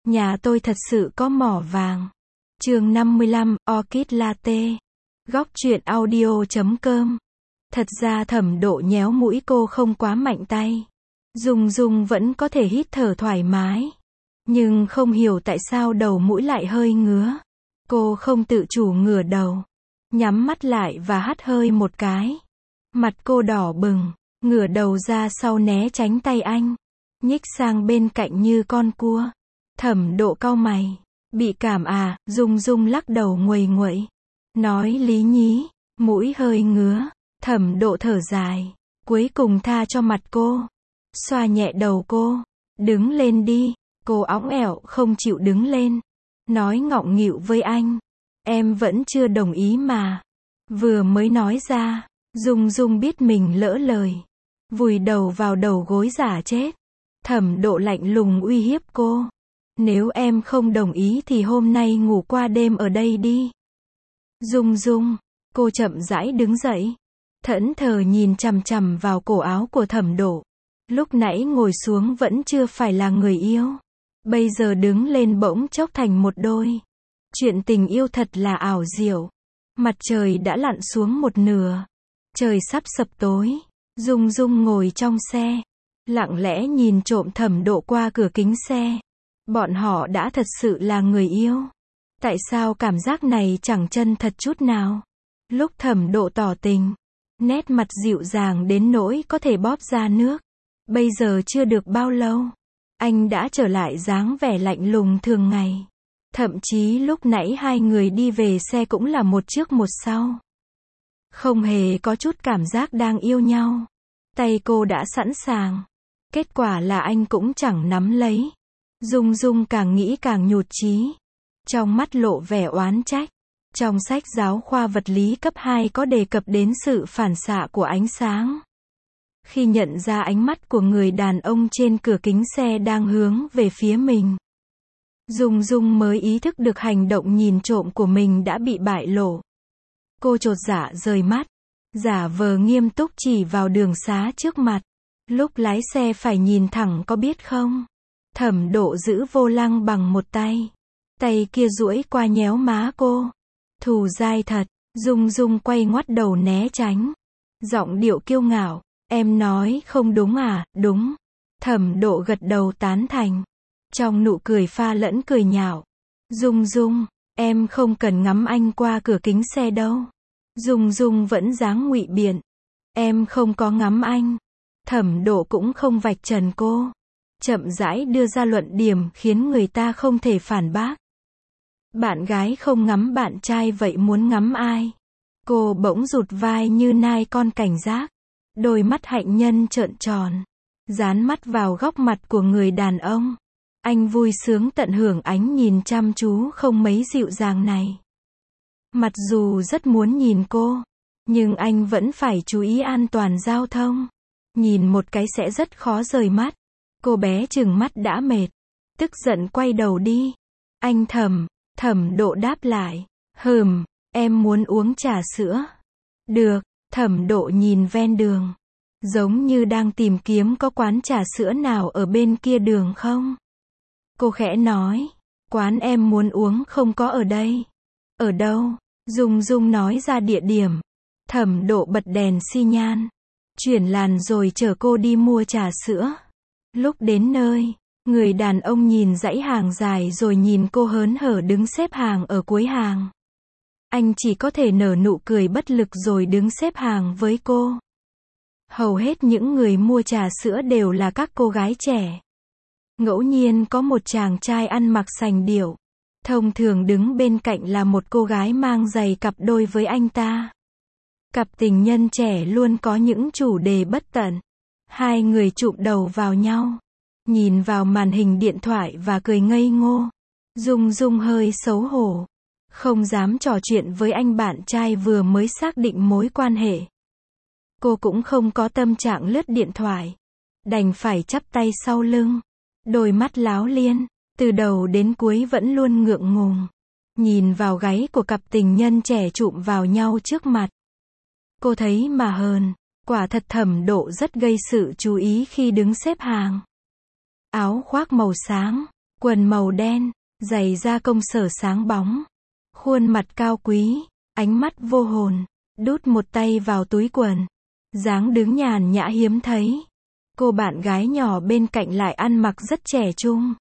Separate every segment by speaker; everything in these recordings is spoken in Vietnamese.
Speaker 1: Nhà tôi thật sự có mỏ vàng. Chương 55, Orchid Latte. Góc truyện audio.com. Thật ra Thẩm Độ nhéo mũi cô không quá mạnh tay. Dung Dung vẫn có thể hít thở thoải mái. Nhưng không hiểu tại sao đầu mũi lại hơi ngứa. Cô không tự chủ ngửa đầu. Nhắm mắt lại và hắt hơi một cái. Mặt cô đỏ bừng. Ngửa đầu ra sau né tránh tay anh. Nhích sang bên cạnh như con cua. Thẩm Độ cau mày. Bị cảm à? Dung Dung lắc đầu nguầy nguậy. Nói lý nhí. Mũi hơi ngứa. Thẩm Độ thở dài. Cuối cùng tha cho mặt cô. Xoa nhẹ đầu cô. Đứng lên đi. Cô óng ẻo không chịu đứng lên. Nói ngọng nghịu với anh. Em vẫn chưa đồng ý mà. Vừa mới nói ra. Dung Dung biết mình lỡ lời. Vùi đầu vào đầu gối giả chết. Thẩm Độ lạnh lùng uy hiếp cô. Nếu em không đồng ý thì hôm nay ngủ qua đêm ở đây đi. Dung Dung. Cô chậm rãi đứng dậy. Thẫn thờ nhìn chằm chằm vào cổ áo của Thẩm Độ. Lúc nãy ngồi xuống vẫn chưa phải là người yêu. Bây giờ đứng lên bỗng chốc thành một đôi. Chuyện tình yêu thật là ảo diệu. Mặt trời đã lặn xuống một nửa. Trời sắp sập tối. Dung Dung ngồi trong xe. Lặng lẽ nhìn trộm Thẩm Độ qua cửa kính xe. Bọn họ đã thật sự là người yêu. Tại sao cảm giác này chẳng chân thật chút nào? Lúc Thẩm Độ tỏ tình. Nét mặt dịu dàng đến nỗi có thể bóp ra nước. Bây giờ chưa được bao lâu. Anh đã trở lại dáng vẻ lạnh lùng thường ngày. Thậm chí lúc nãy hai người đi về xe cũng là một trước một sau. Không hề có chút cảm giác đang yêu nhau. Tay cô đã sẵn sàng. Kết quả là anh cũng chẳng nắm lấy. Dung Dung càng nghĩ càng nhụt chí. Trong mắt lộ vẻ oán trách. Trong sách giáo khoa vật lý cấp 2 có đề cập đến sự phản xạ của ánh sáng. Khi nhận ra ánh mắt của người đàn ông trên cửa kính xe đang hướng về phía mình. Dung Dung mới ý thức được hành động nhìn trộm của mình đã bị bại lộ. Cô chột dạ rời mắt. Giả vờ nghiêm túc chỉ vào đường xá trước mặt. Lúc lái xe phải nhìn thẳng có biết không? Thẩm Độ giữ vô lăng bằng một tay. Tay kia duỗi qua nhéo má cô. Thù dai thật. Dung Dung quay ngoắt đầu né tránh. Giọng điệu kiêu ngạo. Em nói không đúng à? Đúng. Thẩm Độ gật đầu tán thành. Trong nụ cười pha lẫn cười nhạo. Dung Dung, em không cần ngắm anh qua cửa kính xe đâu. Dung Dung vẫn dáng ngụy biện. Em không có ngắm anh. Thẩm Độ cũng không vạch trần cô. Chậm rãi đưa ra luận điểm khiến người ta không thể phản bác. Bạn gái không ngắm bạn trai vậy muốn ngắm ai? Cô bỗng rụt vai như nai con cảnh giác. Đôi mắt hạnh nhân trợn tròn. Dán mắt vào góc mặt của người đàn ông. Anh vui sướng tận hưởng ánh nhìn chăm chú không mấy dịu dàng này. Mặc dù rất muốn nhìn cô. Nhưng anh vẫn phải chú ý an toàn giao thông. Nhìn một cái sẽ rất khó rời mắt. Cô bé chừng mắt đã mệt. Tức giận quay đầu đi. Anh Thẩm Độ đáp lại. Em muốn uống trà sữa. Được. Thẩm Độ nhìn ven đường. Giống như đang tìm kiếm có quán trà sữa nào ở bên kia đường không? Cô khẽ nói. Quán em muốn uống không có ở đây. Ở đâu? Dung Dung nói ra địa điểm. Thẩm Độ bật đèn xi nhan. Chuyển làn rồi chở cô đi mua trà sữa. Lúc đến nơi, người đàn ông nhìn dãy hàng dài rồi nhìn cô hớn hở đứng xếp hàng ở cuối hàng. Anh chỉ có thể nở nụ cười bất lực rồi đứng xếp hàng với cô. Hầu hết những người mua trà sữa đều là các cô gái trẻ. Ngẫu nhiên có một chàng trai ăn mặc sành điệu. Thông thường đứng bên cạnh là một cô gái mang giày cặp đôi với anh ta. Cặp tình nhân trẻ luôn có những chủ đề bất tận. Hai người chụm đầu vào nhau. Nhìn vào màn hình điện thoại và cười ngây ngô. Dung Dung hơi xấu hổ. Không dám trò chuyện với anh bạn trai vừa mới xác định mối quan hệ. Cô cũng không có tâm trạng lướt điện thoại. Đành phải chắp tay sau lưng. Đôi mắt láo liên. Từ đầu đến cuối vẫn luôn ngượng ngùng. Nhìn vào gáy của cặp tình nhân trẻ chụm vào nhau trước mặt. Cô thấy mà hờn. Quả thật Thẩm Độ rất gây sự chú ý khi đứng xếp hàng. Áo khoác màu sáng. Quần màu đen, giày da công sở sáng bóng. Khuôn mặt cao quý, ánh mắt vô hồn, đút một tay vào túi quần. Dáng đứng nhàn nhã hiếm thấy. Cô bạn gái nhỏ bên cạnh lại ăn mặc rất trẻ trung.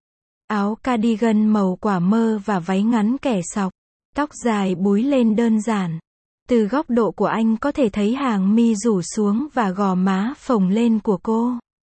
Speaker 1: Áo cardigan màu quả mơ và váy ngắn kẻ sọc. Tóc dài búi lên đơn giản. Từ góc độ của anh có thể thấy hàng mi rủ xuống và gò má phồng lên của cô.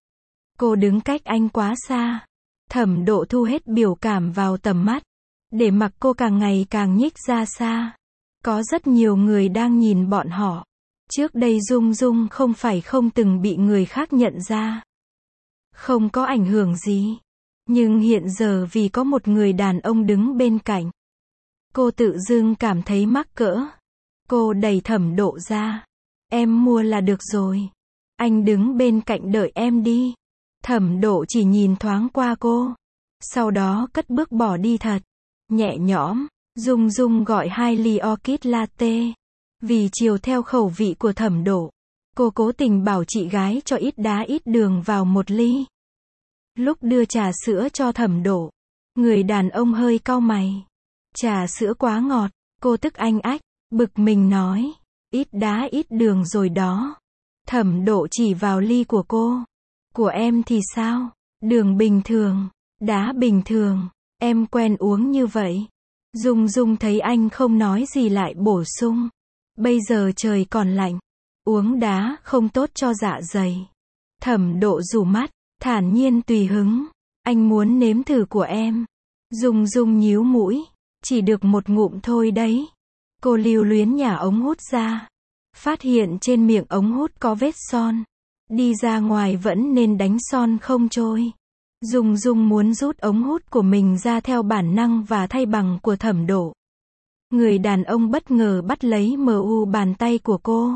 Speaker 1: Cô đứng cách anh quá xa. Thẩm Độ thu hết biểu cảm vào tầm mắt. Để mặc cô càng ngày càng nhích ra xa. Có rất nhiều người đang nhìn bọn họ. Trước đây Dung Dung không phải không từng bị người khác nhận ra. Không có ảnh hưởng gì. Nhưng hiện giờ vì có một người đàn ông đứng bên cạnh. Cô tự dưng cảm thấy mắc cỡ. Cô đẩy Thẩm Độ ra. Em mua là được rồi. Anh đứng bên cạnh đợi em đi. Thẩm Độ chỉ nhìn thoáng qua cô. Sau đó cất bước bỏ đi thật. Nhẹ nhõm. Dung Dung gọi 2 ly orchid latte. Vì chiều theo khẩu vị của Thẩm Độ. Cô cố tình bảo chị gái cho ít đá ít đường vào 1 ly. Lúc đưa trà sữa cho Thẩm Độ. Người đàn ông hơi cau mày. Trà sữa quá ngọt. Cô tức anh ách. Bực mình nói. Ít đá ít đường rồi đó. Thẩm Độ chỉ vào ly của cô. Của em thì sao? Đường bình thường. Đá bình thường. Em quen uống như vậy. Dung Dung thấy anh không nói gì lại bổ sung. Bây giờ trời còn lạnh. Uống đá không tốt cho dạ dày. Thẩm Độ rủ mắt. Thản nhiên tùy hứng. Anh muốn nếm thử của em. Dung Dung nhíu mũi. Chỉ được một ngụm thôi đấy. Cô lưu luyến nhả ống hút ra. Phát hiện trên miệng ống hút có vết son. Đi ra ngoài vẫn nên đánh son không trôi. Dung Dung muốn rút ống hút của mình ra theo bản năng và thay bằng của Thẩm Độ. Người đàn ông bất ngờ bắt lấy bàn tay của cô.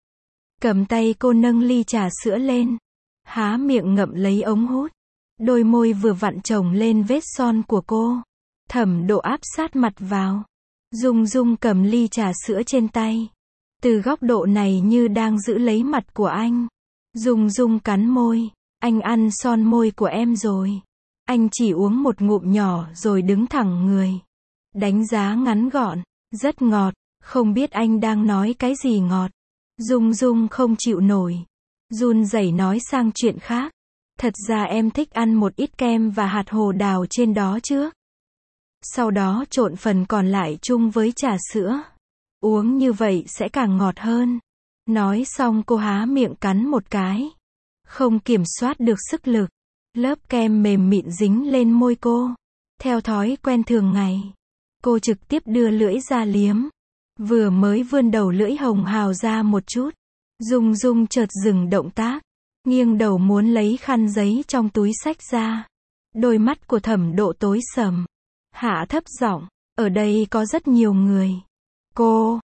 Speaker 1: Cầm tay cô nâng ly trà sữa lên. Há miệng ngậm lấy ống hút. Đôi môi vừa vặn chồng lên vết son của cô. Thẩm Độ áp sát mặt vào. Dung Dung cầm ly trà sữa trên tay. Từ góc độ này như đang giữ lấy mặt của anh. Dung Dung cắn môi. Anh ăn son môi của em rồi. Anh chỉ uống một ngụm nhỏ rồi đứng thẳng người. Đánh giá ngắn gọn. Rất ngọt. Không biết anh đang nói cái gì ngọt. Dung Dung không chịu nổi. Run rẩy nói sang chuyện khác. Thật ra em thích ăn một ít kem và hạt hồ đào trên đó trước. Sau đó trộn phần còn lại chung với trà sữa. Uống như vậy sẽ càng ngọt hơn. Nói xong cô há miệng cắn một cái. Không kiểm soát được sức lực. Lớp kem mềm mịn dính lên môi cô. Theo thói quen thường ngày. Cô trực tiếp đưa lưỡi ra liếm. Vừa mới vươn đầu lưỡi hồng hào ra một chút. Dung Dung chợt dừng động tác. Nghiêng đầu muốn lấy khăn giấy trong túi xách ra. Đôi mắt của Thẩm Độ tối sầm. Hạ thấp giọng. Ở đây có rất nhiều người. Cô,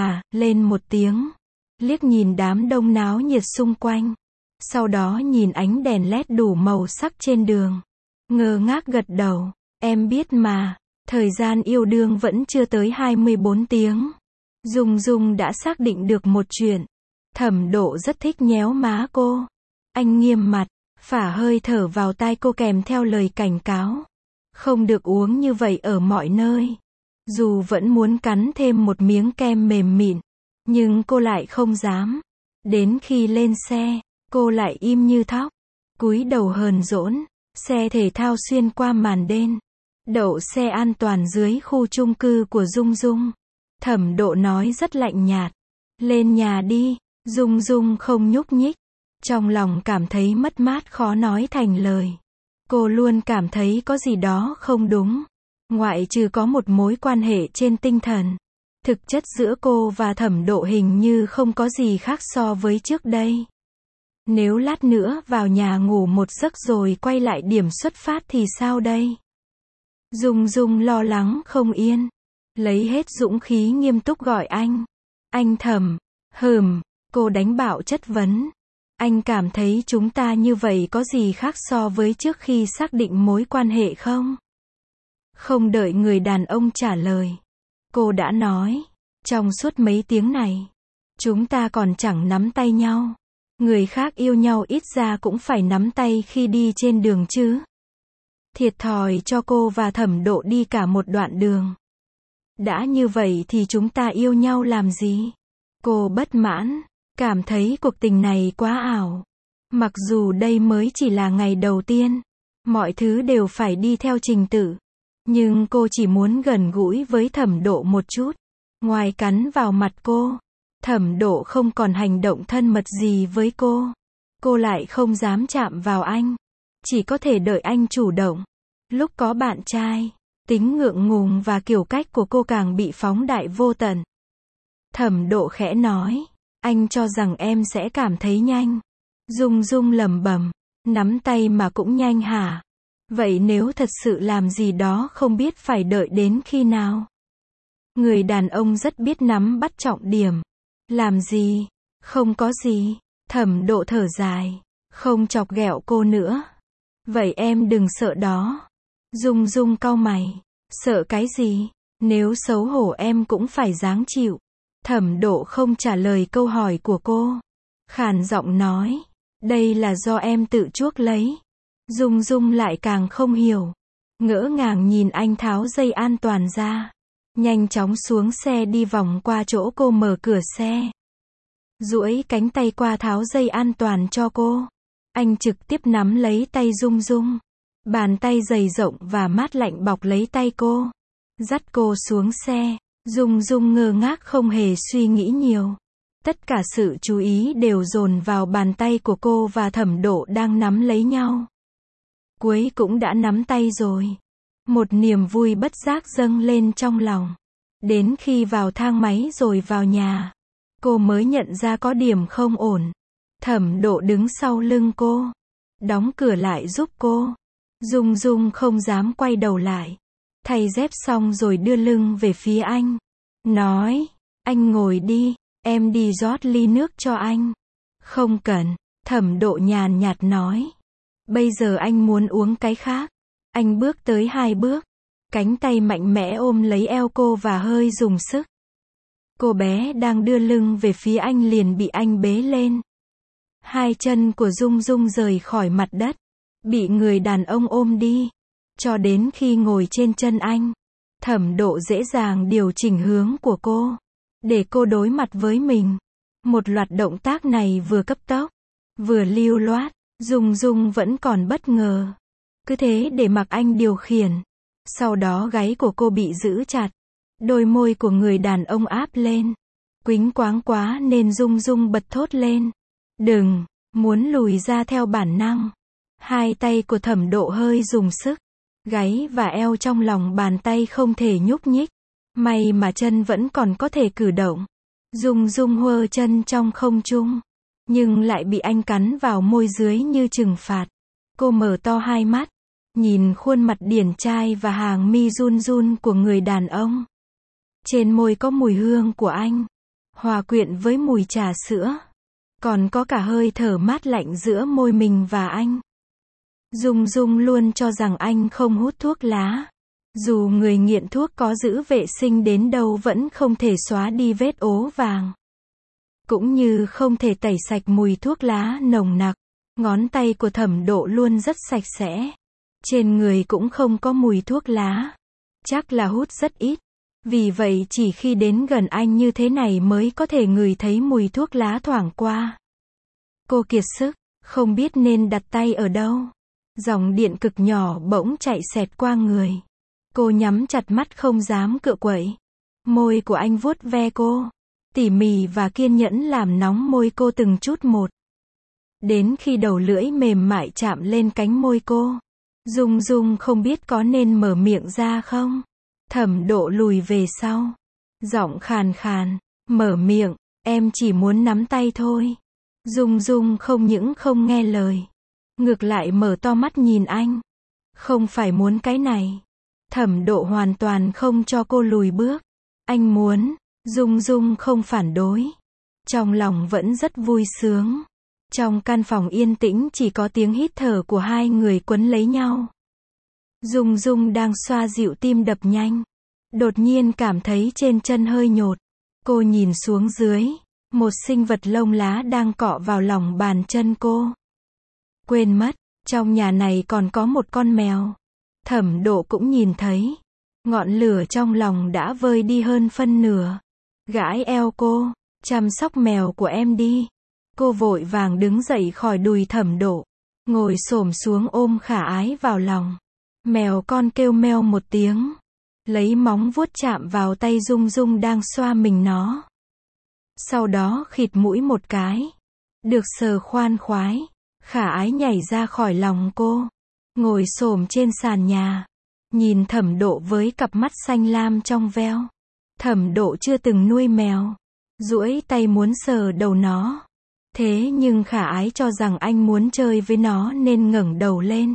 Speaker 1: lên một tiếng. Liếc nhìn đám đông náo nhiệt xung quanh. Sau đó nhìn ánh đèn led đủ màu sắc trên đường. Ngơ ngác gật đầu. Em biết mà. Thời gian yêu đương vẫn chưa tới 24 tiếng. Dung Dung đã xác định được một chuyện. Thẩm Độ rất thích nhéo má cô. Anh nghiêm mặt. Phả hơi thở vào tai cô kèm theo lời cảnh cáo. Không được uống như vậy ở mọi nơi. Dù vẫn muốn cắn thêm một miếng kem mềm mịn. Nhưng cô lại không dám. Đến khi lên xe, cô lại im như thóc. Cúi đầu hờn dỗi. Xe thể thao xuyên qua màn đêm. Đậu xe an toàn dưới khu chung cư của Dung Dung. Thẩm Độ nói rất lạnh nhạt. Lên nhà đi. Dung Dung không nhúc nhích. Trong lòng cảm thấy mất mát khó nói thành lời. Cô luôn cảm thấy có gì đó không đúng. Ngoại trừ có một mối quan hệ trên tinh thần. Thực chất giữa cô và Thẩm Độ hình như không có gì khác so với trước đây. Nếu lát nữa vào nhà ngủ một giấc rồi quay lại điểm xuất phát thì sao đây? Dung Dung lo lắng không yên. Lấy hết dũng khí nghiêm túc gọi anh. Anh Thẩm. Cô đánh bạo chất vấn. Anh cảm thấy chúng ta như vậy có gì khác so với trước khi xác định mối quan hệ không? Không đợi người đàn ông trả lời. Cô đã nói. Trong suốt mấy tiếng này. Chúng ta còn chẳng nắm tay nhau. Người khác yêu nhau ít ra cũng phải nắm tay khi đi trên đường chứ. Thiệt thòi cho cô và Thẩm Độ đi cả một đoạn đường. Đã như vậy thì chúng ta yêu nhau làm gì? Cô bất mãn, cảm thấy cuộc tình này quá ảo. Mặc dù đây mới chỉ là ngày đầu tiên, mọi thứ đều phải đi theo trình tự. Nhưng cô chỉ muốn gần gũi với Thẩm Độ một chút. Ngoài cắn vào mặt cô, Thẩm Độ không còn hành động thân mật gì với cô. Cô lại không dám chạm vào anh. Chỉ có thể đợi anh chủ động. Lúc có bạn trai, tính ngượng ngùng và kiểu cách của cô càng bị phóng đại vô tận. Thẩm Độ khẽ nói, anh cho rằng em sẽ cảm thấy nhanh. Dung Dung lẩm bẩm, nắm tay mà cũng nhanh hả? Vậy nếu thật sự làm gì đó không biết phải đợi đến khi nào? Người đàn ông rất biết nắm bắt trọng điểm. Làm gì? Không có gì. Thẩm Độ thở dài, không chọc ghẹo cô nữa. Vậy em đừng sợ đó. Dung Dung cau mày, sợ cái gì? Nếu xấu hổ em cũng phải ráng chịu. Thẩm Độ không trả lời câu hỏi của cô. Khàn giọng nói, đây là do em tự chuốc lấy. Dung Dung lại càng không hiểu. Ngỡ ngàng nhìn anh tháo dây an toàn ra. Nhanh chóng xuống xe đi vòng qua chỗ cô mở cửa xe. Duỗi cánh tay qua tháo dây an toàn cho cô. Anh trực tiếp nắm lấy tay Dung Dung. Bàn tay dày rộng và mát lạnh bọc lấy tay cô. Dắt cô xuống xe. Dung Dung ngơ ngác không hề suy nghĩ nhiều. Tất cả sự chú ý đều dồn vào bàn tay của cô và Thẩm Độ đang nắm lấy nhau. Cuối cũng đã nắm tay rồi. Một niềm vui bất giác dâng lên trong lòng. Đến khi vào thang máy rồi vào nhà, cô mới nhận ra có điểm không ổn. Thẩm Độ đứng sau lưng cô, đóng cửa lại giúp cô. Dung Dung không dám quay đầu lại. Thay dép xong rồi đưa lưng về phía anh. Nói, anh ngồi đi, em đi rót ly nước cho anh. Không cần, Thẩm Độ nhàn nhạt nói. Bây giờ anh muốn uống cái khác. Anh bước tới 2 bước. Cánh tay mạnh mẽ ôm lấy eo cô và hơi dùng sức. Cô bé đang đưa lưng về phía anh liền bị anh bế lên. Hai chân của Dung Dung rời khỏi mặt đất. Bị người đàn ông ôm đi. Cho đến khi ngồi trên chân anh. Thẩm Độ dễ dàng điều chỉnh hướng của cô. Để cô đối mặt với mình. Một loạt động tác này vừa cấp tốc, vừa lưu loát. Dung Dung vẫn còn bất ngờ. Cứ thế để mặc anh điều khiển. Sau đó gáy của cô bị giữ chặt. Đôi môi của người đàn ông áp lên. Quýnh quáng quá nên Dung Dung bật thốt lên. Đừng, muốn lùi ra theo bản năng. Hai tay của Thẩm Độ hơi dùng sức. Gáy và eo trong lòng bàn tay không thể nhúc nhích. May mà chân vẫn còn có thể cử động. Dung Dung huơ chân trong không trung. Nhưng lại bị anh cắn vào môi dưới như trừng phạt. Cô mở to hai mắt. Nhìn khuôn mặt điển trai và hàng mi run run của người đàn ông. Trên môi có mùi hương của anh. Hòa quyện với mùi trà sữa. Còn có cả hơi thở mát lạnh giữa môi mình và anh. Dung Dung luôn cho rằng anh không hút thuốc lá. Dù người nghiện thuốc có giữ vệ sinh đến đâu vẫn không thể xóa đi vết ố vàng. Cũng như không thể tẩy sạch mùi thuốc lá nồng nặc. Ngón tay của Thẩm Độ luôn rất sạch sẽ. Trên người cũng không có mùi thuốc lá. Chắc là hút rất ít. Vì vậy chỉ khi đến gần anh như thế này mới có thể ngửi thấy mùi thuốc lá thoảng qua. Cô kiệt sức, không biết nên đặt tay ở đâu. Dòng điện cực nhỏ bỗng chạy xẹt qua người. Cô nhắm chặt mắt không dám cựa quậy. Môi của anh vuốt ve cô. Tỉ mỉ và kiên nhẫn làm nóng môi cô từng chút một. Đến khi đầu lưỡi mềm mại chạm lên cánh môi cô. Dung Dung không biết có nên mở miệng ra không. Thẩm Độ lùi về sau. Giọng khàn khàn, mở miệng, em chỉ muốn nắm tay thôi. Dung Dung không những không nghe lời. Ngược lại mở to mắt nhìn anh. Không phải muốn cái này. Thẩm Độ hoàn toàn không cho cô lùi bước. Anh muốn. Dung Dung không phản đối. Trong lòng vẫn rất vui sướng. Trong căn phòng yên tĩnh chỉ có tiếng hít thở của hai người quấn lấy nhau. Dung Dung đang xoa dịu tim đập nhanh. Đột nhiên cảm thấy trên chân hơi nhột. Cô nhìn xuống dưới. Một sinh vật lông lá đang cọ vào lòng bàn chân cô. Quên mất, trong nhà này còn có một con mèo. Thẩm Độ cũng nhìn thấy. Ngọn lửa trong lòng đã vơi đi hơn phân nửa. Gãi eo cô, chăm sóc mèo của em đi. Cô vội vàng đứng dậy khỏi đùi Thẩm Độ. Ngồi xổm xuống ôm Khả Ái vào lòng. Mèo con kêu meo một tiếng. Lấy móng vuốt chạm vào tay Dung Dung đang xoa mình nó. Sau đó khịt mũi một cái. Được sờ khoan khoái. Khả Ái nhảy ra khỏi lòng cô. Ngồi xổm trên sàn nhà. Nhìn Thẩm Độ với cặp mắt xanh lam trong veo. Thẩm Độ chưa từng nuôi mèo. Duỗi tay muốn sờ đầu nó. Thế nhưng Khả Ái cho rằng anh muốn chơi với nó nên ngẩng đầu lên.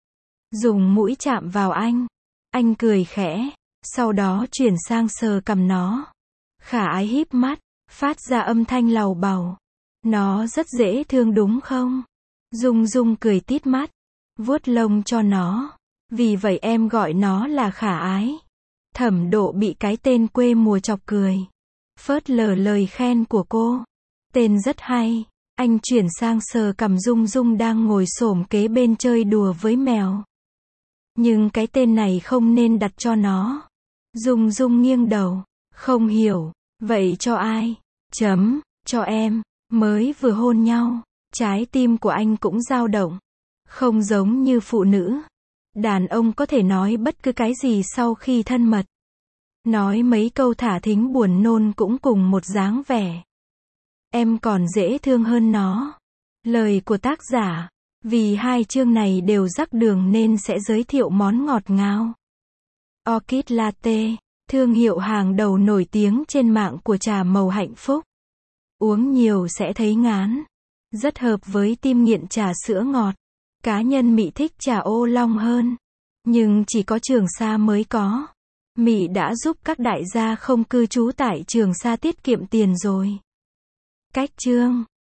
Speaker 1: Dùng mũi chạm vào anh. Anh cười khẽ. Sau đó chuyển sang sờ cằm nó. Khả Ái híp mắt. Phát ra âm thanh lầu bầu. Nó rất dễ thương đúng không? Dung Dung cười tít mắt. Vuốt lông cho nó. Vì vậy em gọi nó là Khả Ái. Thẩm Độ bị cái tên quê mùa chọc cười. Phớt lờ lời khen của cô. Tên rất hay. Anh chuyển sang sờ cằm Dung Dung đang ngồi xổm kế bên chơi đùa với mèo. Nhưng cái tên này không nên đặt cho nó. Dung Dung nghiêng đầu. Không hiểu. Vậy cho ai? Cho em. Mới vừa hôn nhau. Trái tim của anh cũng dao động. Không giống như phụ nữ. Đàn ông có thể nói bất cứ cái gì sau khi thân mật. Nói mấy câu thả thính buồn nôn cũng cùng một dáng vẻ. Em còn dễ thương hơn nó. Lời của tác giả. Vì hai chương này đều rắc đường nên sẽ giới thiệu món ngọt ngào. Orchid Latte. Thương hiệu hàng đầu nổi tiếng trên mạng của trà màu hạnh phúc. Uống nhiều sẽ thấy ngán. Rất hợp với tim nghiện trà sữa ngọt. Cá nhân Mị thích trà ô long hơn. Nhưng chỉ có Trường Sa mới có. Mị đã giúp các đại gia không cư trú tại Trường Sa tiết kiệm tiền rồi. Cách chương